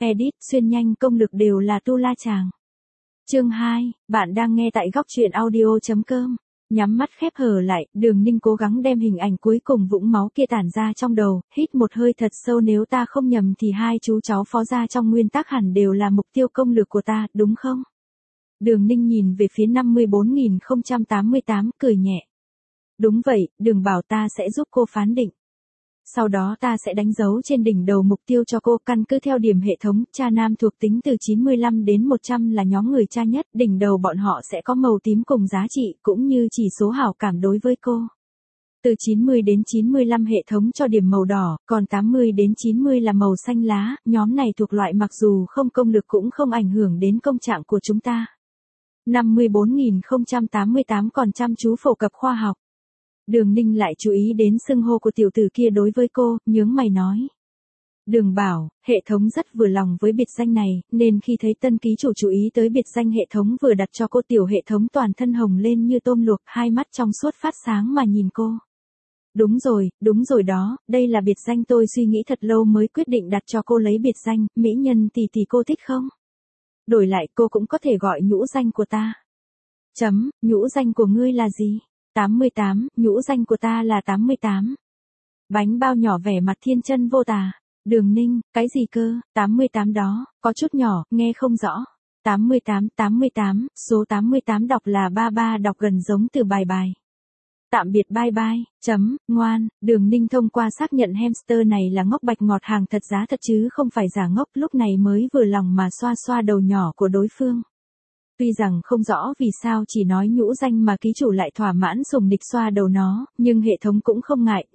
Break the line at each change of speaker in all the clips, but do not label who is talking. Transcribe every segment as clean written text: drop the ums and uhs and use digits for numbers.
Edit, xuyên nhanh công lực đều là tu la chàng. Chương 2, bạn đang nghe tại góc truyện audio.com. Nhắm mắt khép hờ lại, Đường Ninh cố gắng đem hình ảnh cuối cùng vũng máu kia tản ra trong đầu, hít một hơi thật sâu, nếu ta không nhầm thì hai chú cháu Phó gia trong nguyên tắc hẳn đều là mục tiêu công lực của ta, đúng không? Đường Ninh nhìn về phía 54.088, cười nhẹ. Đúng vậy, đừng bảo, ta sẽ giúp cô phán định. Sau đó ta sẽ đánh dấu trên đỉnh đầu mục tiêu cho cô, căn cứ theo điểm hệ thống, cha nam thuộc tính từ 95 đến 100 là nhóm người cha nhất, đỉnh đầu bọn họ sẽ có màu tím cùng giá trị, cũng như chỉ số hảo cảm đối với cô. Từ 90 đến 95 hệ thống cho điểm màu đỏ, còn 80 đến 90 là màu xanh lá, nhóm này thuộc loại mặc dù không công lực cũng không ảnh hưởng đến công trạng của chúng ta. 54.088 còn chăm chú phổ cập khoa học. Đường Ninh lại chú ý đến xưng hô của tiểu tử kia đối với cô, nhướng mày nói. Đường bảo, hệ thống rất vừa lòng với biệt danh này, nên khi thấy tân ký chủ chú ý tới biệt danh hệ thống vừa đặt cho cô, tiểu hệ thống toàn thân hồng lên như tôm luộc, hai mắt trong suốt phát sáng mà nhìn cô. Đúng rồi đó, đây là biệt danh tôi suy nghĩ thật lâu mới quyết định đặt cho cô lấy biệt danh, mỹ nhân tỷ tỷ cô thích không? Đổi lại cô cũng có thể gọi nhũ danh của ta. Nhũ danh của ngươi là gì? 88, nhũ danh của ta là 88. Bánh bao nhỏ vẻ mặt thiên chân vô tà. Đường Ninh, cái gì cơ, 88 đó, có chút nhỏ, nghe không rõ. 88, số 88 đọc là 33, đọc gần giống từ bài. Tạm biệt bye bye, ngoan. Đường Ninh thông qua xác nhận hamster này là ngốc bạch ngọt hàng thật giá thật chứ không phải giả ngốc, lúc này mới vừa lòng mà xoa xoa đầu nhỏ của đối phương. Tuy rằng không rõ vì sao chỉ nói nhũ danh mà ký chủ lại thỏa mãn sùng nịch xoa đầu nó, nhưng hệ thống cũng không ngại,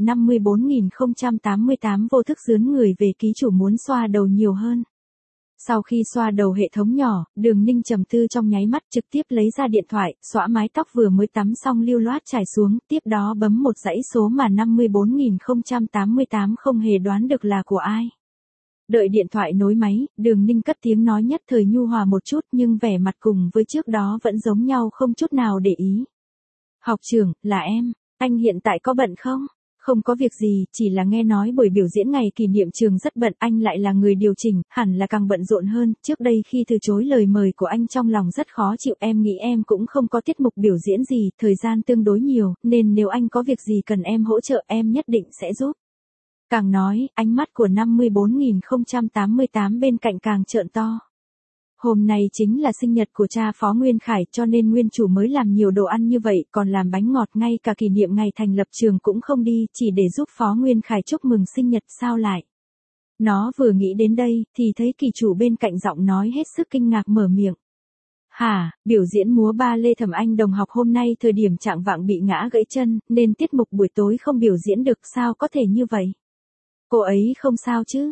54.088 vô thức dướn người về ký chủ muốn xoa đầu nhiều hơn. Sau khi xoa đầu hệ thống nhỏ, Đường Ninh trầm tư trong nháy mắt, trực tiếp lấy ra điện thoại, xõa mái tóc vừa mới tắm xong lưu loát trải xuống, tiếp đó bấm một dãy số mà 54.088 không hề đoán được là của ai. Đợi điện thoại nối máy, Đường Ninh cất tiếng nói nhất thời nhu hòa một chút nhưng vẻ mặt cùng với trước đó vẫn giống nhau không chút nào để ý. Học trưởng, là em, anh hiện tại có bận không? Không có việc gì, chỉ là nghe nói buổi biểu diễn ngày kỷ niệm trường rất bận, anh lại là người điều chỉnh, hẳn là càng bận rộn hơn, trước đây khi từ chối lời mời của anh trong lòng rất khó chịu, em nghĩ em cũng không có tiết mục biểu diễn gì, thời gian tương đối nhiều, nên nếu anh có việc gì cần em hỗ trợ em nhất định sẽ giúp. Càng nói, ánh mắt của 54.088 bên cạnh càng trợn to. Hôm nay chính là sinh nhật của cha Phó Nguyên Khải cho nên nguyên chủ mới làm nhiều đồ ăn như vậy, còn làm bánh ngọt, ngay cả kỷ niệm ngày thành lập trường cũng không đi, chỉ để giúp Phó Nguyên Khải chúc mừng sinh nhật sao lại. Nó vừa nghĩ đến đây, thì thấy kỳ chủ bên cạnh giọng nói hết sức kinh ngạc mở miệng. Hả, biểu diễn múa ba lê Thẩm Anh đồng học hôm nay thời điểm trạng vạng bị ngã gãy chân, nên tiết mục buổi tối không biểu diễn được, sao có thể như vậy? Cô ấy không sao chứ?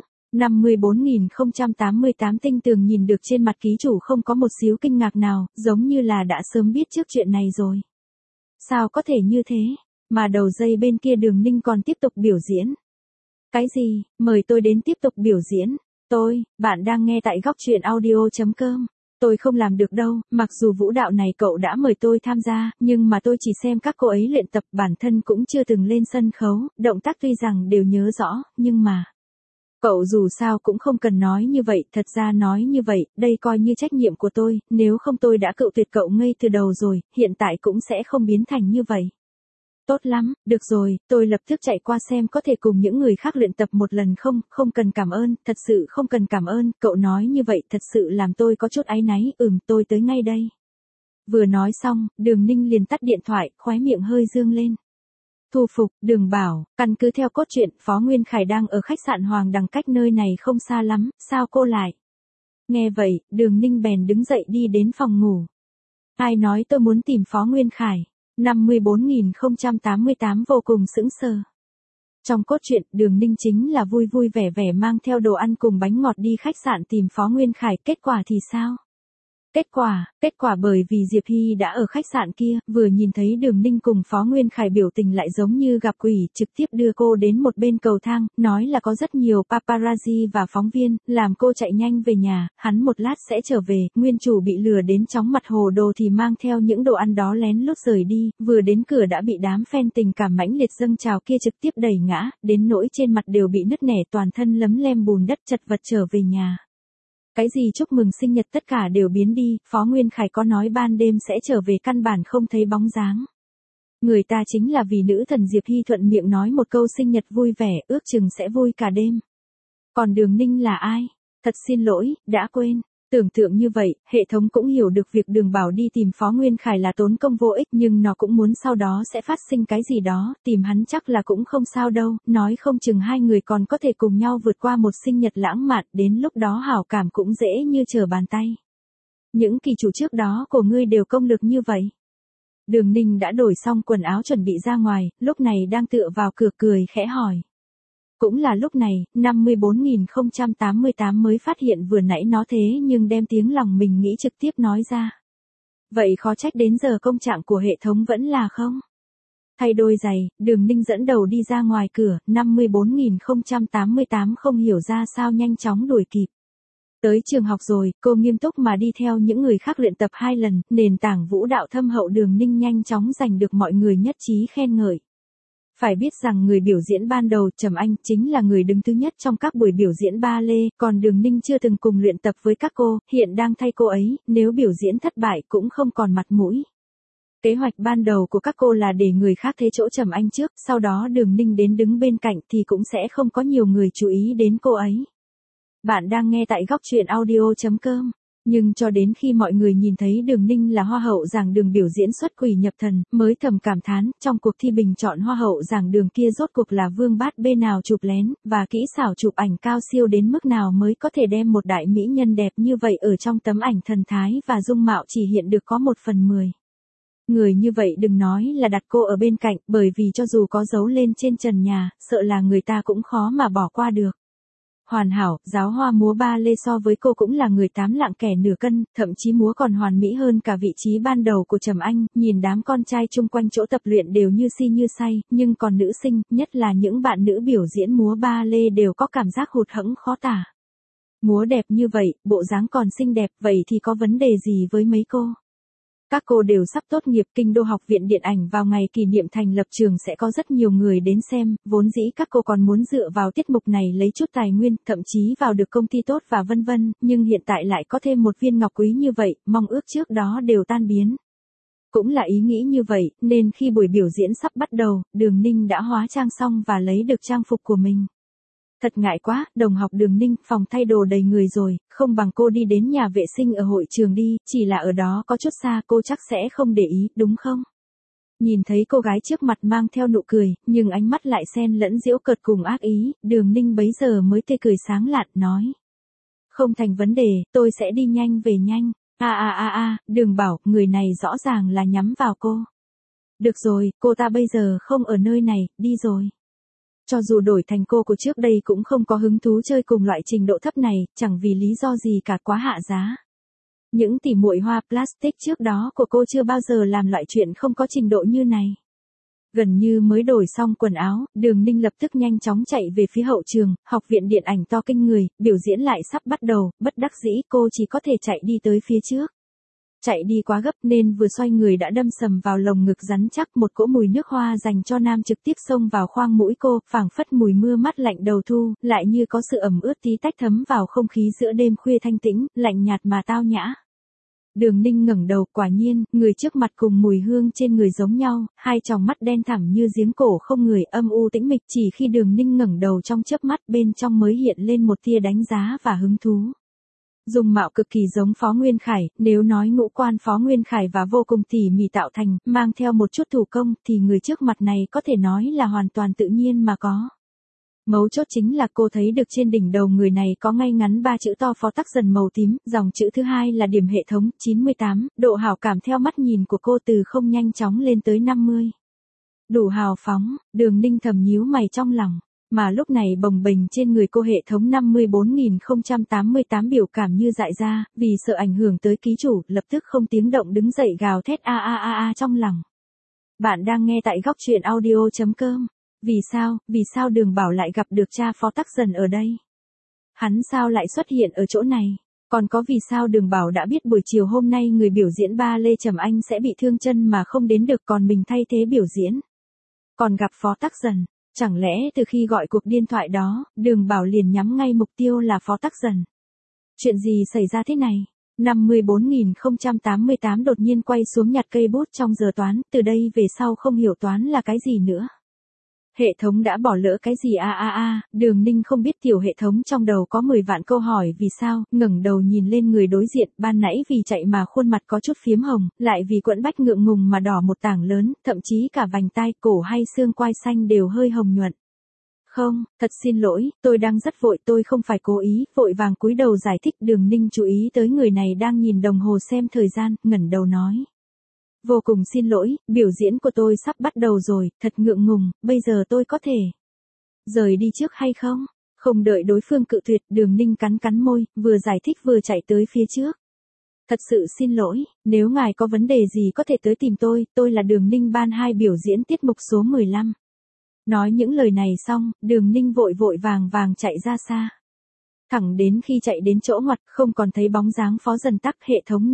54.088 tinh tường nhìn được trên mặt ký chủ không có một xíu kinh ngạc nào, giống như là đã sớm biết trước chuyện này rồi. Sao có thể như thế? Mà đầu dây bên kia Đường Ninh còn tiếp tục biểu diễn. Cái gì? Mời tôi đến tiếp tục biểu diễn. Bạn đang nghe tại góc truyện audio.com. Tôi không làm được đâu, mặc dù vũ đạo này cậu đã mời tôi tham gia, nhưng mà tôi chỉ xem các cô ấy luyện tập, bản thân cũng chưa từng lên sân khấu, động tác tuy rằng đều nhớ rõ, nhưng mà... Cậu dù sao cũng không cần nói như vậy, thật ra nói như vậy, đây coi như trách nhiệm của tôi, nếu không tôi đã cự tuyệt cậu ngay từ đầu rồi, hiện tại cũng sẽ không biến thành như vậy. Tốt lắm, được rồi, tôi lập tức chạy qua xem có thể cùng những người khác luyện tập một lần không, không cần cảm ơn, thật sự không cần cảm ơn, cậu nói như vậy thật sự làm tôi có chút áy náy, tôi tới ngay đây. Vừa nói xong, Đường Ninh liền tắt điện thoại, khóe miệng hơi dương lên. Thu phục, Đường bảo, căn cứ theo cốt truyện, Phó Nguyên Khải đang ở khách sạn Hoàng Đằng cách nơi này không xa lắm, sao cô lại? Nghe vậy, Đường Ninh bèn đứng dậy đi đến phòng ngủ. Ai nói tôi muốn tìm Phó Nguyên Khải? 54.088 vô cùng sững sờ. Trong cốt truyện, Đường Ninh chính là vui vui vẻ vẻ mang theo đồ ăn cùng bánh ngọt đi khách sạn tìm Phó Nguyên Khải, kết quả thì sao? Kết quả bởi vì Diệp Hy đã ở khách sạn kia, vừa nhìn thấy Đường Ninh cùng Phó Nguyên Khải biểu tình lại giống như gặp quỷ, trực tiếp đưa cô đến một bên cầu thang, nói là có rất nhiều paparazzi và phóng viên, làm cô chạy nhanh về nhà, hắn một lát sẽ trở về, nguyên chủ bị lừa đến chóng mặt hồ đồ thì mang theo những đồ ăn đó lén lút rời đi, vừa đến cửa đã bị đám fan tình cảm mãnh liệt dâng trào kia trực tiếp đẩy ngã, đến nỗi trên mặt đều bị nứt nẻ, toàn thân lấm lem bùn đất, chật vật trở về nhà. Cái gì chúc mừng sinh nhật tất cả đều biến đi, Phó Nguyên Khải có nói ban đêm sẽ trở về căn bản không thấy bóng dáng. Người ta chính là vì nữ thần Diệp Hy thuận miệng nói một câu sinh nhật vui vẻ, ước chừng sẽ vui cả đêm. Còn Đường Ninh là ai? Thật xin lỗi, đã quên. Tưởng tượng như vậy, hệ thống cũng hiểu được việc Đường Bảo đi tìm Phó Nguyên Khải là tốn công vô ích, nhưng nó cũng muốn sau đó sẽ phát sinh cái gì đó, tìm hắn chắc là cũng không sao đâu, nói không chừng hai người còn có thể cùng nhau vượt qua một sinh nhật lãng mạn, đến lúc đó hảo cảm cũng dễ như trở bàn tay. Những kỳ chủ trước đó của ngươi đều công lực như vậy. Đường Ninh đã đổi xong quần áo chuẩn bị ra ngoài, lúc này đang tựa vào cửa cười khẽ hỏi. Cũng là lúc này, 54.088 mới phát hiện vừa nãy nó thế nhưng đem tiếng lòng mình nghĩ trực tiếp nói ra. Vậy khó trách đến giờ công trạng của hệ thống vẫn là không. Thay đôi giày, Đường Ninh dẫn đầu đi ra ngoài cửa, 54.088 không hiểu ra sao nhanh chóng đuổi kịp. Tới trường học rồi, cô nghiêm túc mà đi theo những người khác luyện tập 2 lần, nền tảng vũ đạo thâm hậu Đường Ninh nhanh chóng giành được mọi người nhất trí khen ngợi. Phải biết rằng người biểu diễn ban đầu Trầm Anh chính là người đứng thứ nhất trong các buổi biểu diễn ba lê, còn Đường Ninh chưa từng cùng luyện tập với các cô, hiện đang thay cô ấy, nếu biểu diễn thất bại cũng không còn mặt mũi. Kế hoạch ban đầu của các cô là để người khác thế chỗ Trầm Anh trước, sau đó Đường Ninh đến đứng bên cạnh thì cũng sẽ không có nhiều người chú ý đến cô ấy. Bạn đang nghe tại góc truyện audio.com. Nhưng cho đến khi mọi người nhìn thấy Đường Ninh là hoa hậu giảng đường biểu diễn xuất quỷ nhập thần, mới thầm cảm thán, trong cuộc thi bình chọn hoa hậu giảng đường kia rốt cuộc là vương bát bê nào chụp lén, và kỹ xảo chụp ảnh cao siêu đến mức nào mới có thể đem một đại mỹ nhân đẹp như vậy ở trong tấm ảnh thần thái và dung mạo chỉ hiện được có 1/10. Người như vậy đừng nói là đặt cô ở bên cạnh, bởi vì cho dù có dấu lên trên trần nhà, sợ là người ta cũng khó mà bỏ qua được. Hoàn hảo, giáo hoa múa ba lê so với cô cũng là người 8 lạng kẻ nửa cân, thậm chí múa còn hoàn mỹ hơn cả vị trí ban đầu của Trầm Anh, nhìn đám con trai chung quanh chỗ tập luyện đều như si như say, nhưng còn nữ sinh, nhất là những bạn nữ biểu diễn múa ba lê đều có cảm giác hụt hẫng khó tả. Múa đẹp như vậy, bộ dáng còn xinh đẹp, vậy thì có vấn đề gì với mấy cô? Các cô đều sắp tốt nghiệp Kinh đô học viện điện ảnh vào ngày kỷ niệm thành lập trường sẽ có rất nhiều người đến xem, vốn dĩ các cô còn muốn dựa vào tiết mục này lấy chút tài nguyên, thậm chí vào được công ty tốt và vân vân, nhưng hiện tại lại có thêm một viên ngọc quý như vậy, mong ước trước đó đều tan biến. Cũng là ý nghĩ như vậy, nên khi buổi biểu diễn sắp bắt đầu, Đường Ninh đã hóa trang xong và lấy được trang phục của mình. Thật ngại quá, đồng học Đường Ninh, phòng thay đồ đầy người rồi, không bằng cô đi đến nhà vệ sinh ở hội trường đi, chỉ là ở đó có chút xa cô chắc sẽ không để ý, đúng không? Nhìn thấy cô gái trước mặt mang theo nụ cười, nhưng ánh mắt lại xen lẫn giễu cợt cùng ác ý, Đường Ninh bấy giờ mới tươi cười sáng lạn, nói. Không thành vấn đề, tôi sẽ đi nhanh về nhanh. Đường Bảo, người này rõ ràng là nhắm vào cô. Được rồi, cô ta bây giờ không ở nơi này, đi rồi. Cho dù đổi thành cô của trước đây cũng không có hứng thú chơi cùng loại trình độ thấp này, chẳng vì lý do gì cả quá hạ giá. Những tỉ muội hoa plastic trước đó của cô chưa bao giờ làm loại chuyện không có trình độ như này. Gần như mới đổi xong quần áo, Đường Ninh lập tức nhanh chóng chạy về phía hậu trường, học viện điện ảnh to kinh người, biểu diễn lại sắp bắt đầu, bất đắc dĩ cô chỉ có thể chạy đi tới phía trước. Chạy đi quá gấp nên vừa xoay người đã đâm sầm vào lồng ngực rắn chắc, một cỗ mùi nước hoa dành cho nam trực tiếp xông vào khoang mũi cô, phảng phất mùi mưa mát lạnh đầu thu, lại như có sự ẩm ướt tí tách thấm vào không khí giữa đêm khuya thanh tĩnh, lạnh nhạt mà tao nhã. Đường Ninh ngẩng đầu, quả nhiên, người trước mặt cùng mùi hương trên người giống nhau, hai tròng mắt đen thẳm như giếng cổ không người, âm u tĩnh mịch, chỉ khi Đường Ninh ngẩng đầu trong chớp mắt bên trong mới hiện lên một tia đánh giá và hứng thú. Dung mạo cực kỳ giống Phó Nguyên Khải, nếu nói ngũ quan Phó Nguyên Khải và vô cùng tỉ mỉ tạo thành, mang theo một chút thủ công, thì người trước mặt này có thể nói là hoàn toàn tự nhiên mà có. Mấu chốt chính là cô thấy được trên đỉnh đầu người này có ngay ngắn 3 chữ to Phó Tắc Dần màu tím, dòng chữ thứ hai là điểm hệ thống, 98, độ hảo cảm theo mắt nhìn của cô từ không nhanh chóng lên tới 50. Đủ hào phóng, Đường Ninh thầm nhíu mày trong lòng. Mà lúc này bồng bềnh trên người cô hệ thống 54.088 biểu cảm như dại ra, vì sợ ảnh hưởng tới ký chủ, lập tức không tiếng động đứng dậy gào thét trong lòng. Bạn đang nghe tại góc truyện audio.com. Vì sao Đường Bảo lại gặp được cha Phó Tắc Dần ở đây? Hắn sao lại xuất hiện ở chỗ này? Còn có vì sao Đường Bảo đã biết buổi chiều hôm nay người biểu diễn ba lê Trầm Anh sẽ bị thương chân mà không đến được, còn mình thay thế biểu diễn? Còn gặp Phó Tắc Dần? Chẳng lẽ từ khi gọi cuộc điện thoại đó, Đường Bảo liền nhắm ngay mục tiêu là Phó Tắc Dần? Chuyện gì xảy ra thế này? 54088 đột nhiên quay xuống nhặt cây bút trong giờ toán, từ đây về sau không hiểu toán là cái gì nữa. Hệ thống đã bỏ lỡ cái gì Đường Ninh không biết tiểu hệ thống trong đầu có 10 vạn câu hỏi vì sao, ngẩng đầu nhìn lên người đối diện, ban nãy vì chạy mà khuôn mặt có chút phiếm hồng, lại vì quẫn bách ngượng ngùng mà đỏ một tảng lớn, thậm chí cả vành tai, cổ hay xương quai xanh đều hơi hồng nhuận. Không, thật xin lỗi, tôi đang rất vội, tôi không phải cố ý, vội vàng cúi đầu giải thích. Đường Ninh chú ý tới người này đang nhìn đồng hồ xem thời gian, ngẩng đầu nói. Vô cùng xin lỗi, biểu diễn của tôi sắp bắt đầu rồi, thật ngượng ngùng, bây giờ tôi có thể rời đi trước hay không? Không đợi đối phương cự tuyệt, Đường Ninh cắn cắn môi, vừa giải thích vừa chạy tới phía trước. Thật sự xin lỗi, nếu ngài có vấn đề gì có thể tới tìm tôi là Đường Ninh ban 2 biểu diễn tiết mục số 15. Nói những lời này xong, Đường Ninh vội vội vàng chạy ra xa. Thẳng đến khi chạy đến chỗ ngoặt không còn thấy bóng dáng Phó Dần Tắc, hệ thống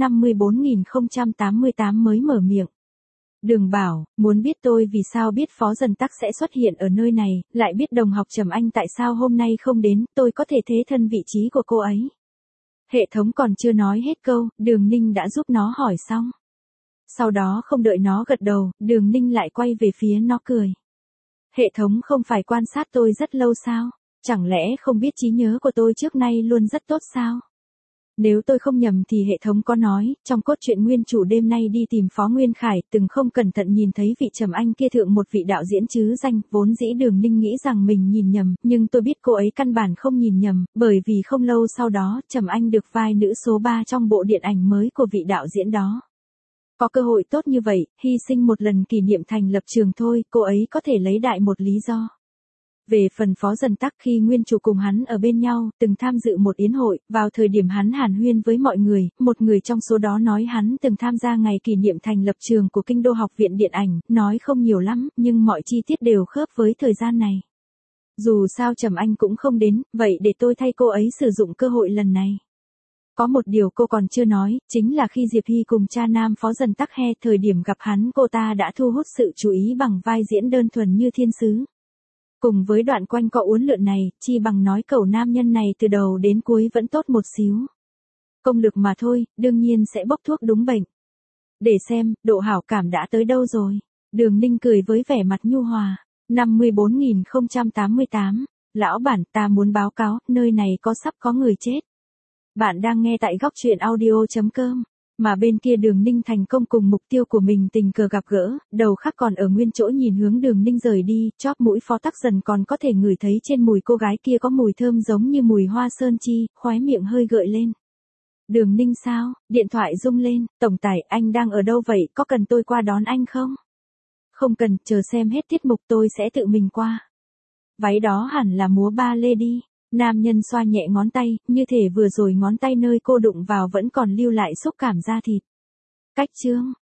54088 mới mở miệng. Đường Bảo, muốn biết tôi vì sao biết Phó Dần Tắc sẽ xuất hiện ở nơi này, lại biết đồng học Trầm Anh tại sao hôm nay không đến, tôi có thể thế thân vị trí của cô ấy. Hệ thống còn chưa nói hết câu, Đường Ninh đã giúp nó hỏi xong. Sau đó không đợi nó gật đầu, Đường Ninh lại quay về phía nó cười. Hệ thống không phải quan sát tôi rất lâu sao? Chẳng lẽ không biết trí nhớ của tôi trước nay luôn rất tốt sao? Nếu tôi không nhầm thì hệ thống có nói, trong cốt truyện nguyên chủ đêm nay đi tìm Phó Nguyên Khải, từng không cẩn thận nhìn thấy vị Trầm Anh kia thượng một vị đạo diễn chứ danh, vốn dĩ Đường Ninh nghĩ rằng mình nhìn nhầm, nhưng tôi biết cô ấy căn bản không nhìn nhầm, bởi vì không lâu sau đó, Trầm Anh được vai nữ số 3 trong bộ điện ảnh mới của vị đạo diễn đó. Có cơ hội tốt như vậy, hy sinh một lần kỷ niệm thành lập trường thôi, cô ấy có thể lấy đại một lý do. Về phần Phó Dần Tắc, khi nguyên chủ cùng hắn ở bên nhau, từng tham dự một yến hội, vào thời điểm hắn hàn huyên với mọi người, một người trong số đó nói hắn từng tham gia ngày kỷ niệm thành lập trường của Kinh đô Học viện Điện ảnh, nói không nhiều lắm, nhưng mọi chi tiết đều khớp với thời gian này. Dù sao Trầm Anh cũng không đến, vậy để tôi thay cô ấy sử dụng cơ hội lần này. Có một điều cô còn chưa nói, chính là khi Diệp Hy cùng cha nam Phó Dần Tắc he, thời điểm gặp hắn cô ta đã thu hút sự chú ý bằng vai diễn đơn thuần như thiên sứ. Cùng với đoạn quanh co uốn lượn này, chi bằng nói cậu nam nhân này từ đầu đến cuối vẫn tốt một xíu. Công lực mà thôi, đương nhiên sẽ bốc thuốc đúng bệnh. Để xem, độ hảo cảm đã tới đâu rồi. Đường Ninh cười với vẻ mặt nhu hòa. 54088. Lão bản, ta muốn báo cáo, nơi này sắp có người chết. Bạn đang nghe tại góc truyện audio.com. Mà bên kia Đường Ninh thành công cùng mục tiêu của mình tình cờ gặp gỡ, đầu khắc còn ở nguyên chỗ nhìn hướng Đường Ninh rời đi, chóp mũi Phó Tắc Dần còn có thể ngửi thấy trên mùi cô gái kia có mùi thơm giống như mùi hoa sơn chi, khóe miệng hơi gợi lên. Đường Ninh sao? Điện thoại rung lên, tổng tài, anh đang ở đâu vậy, có cần tôi qua đón anh không? Không cần, chờ xem hết tiết mục tôi sẽ tự mình qua. Váy đó hẳn là múa ba lê đi. Nam nhân xoa nhẹ ngón tay, như thể vừa rồi ngón tay nơi cô đụng vào vẫn còn lưu lại xúc cảm da thịt. Cách chương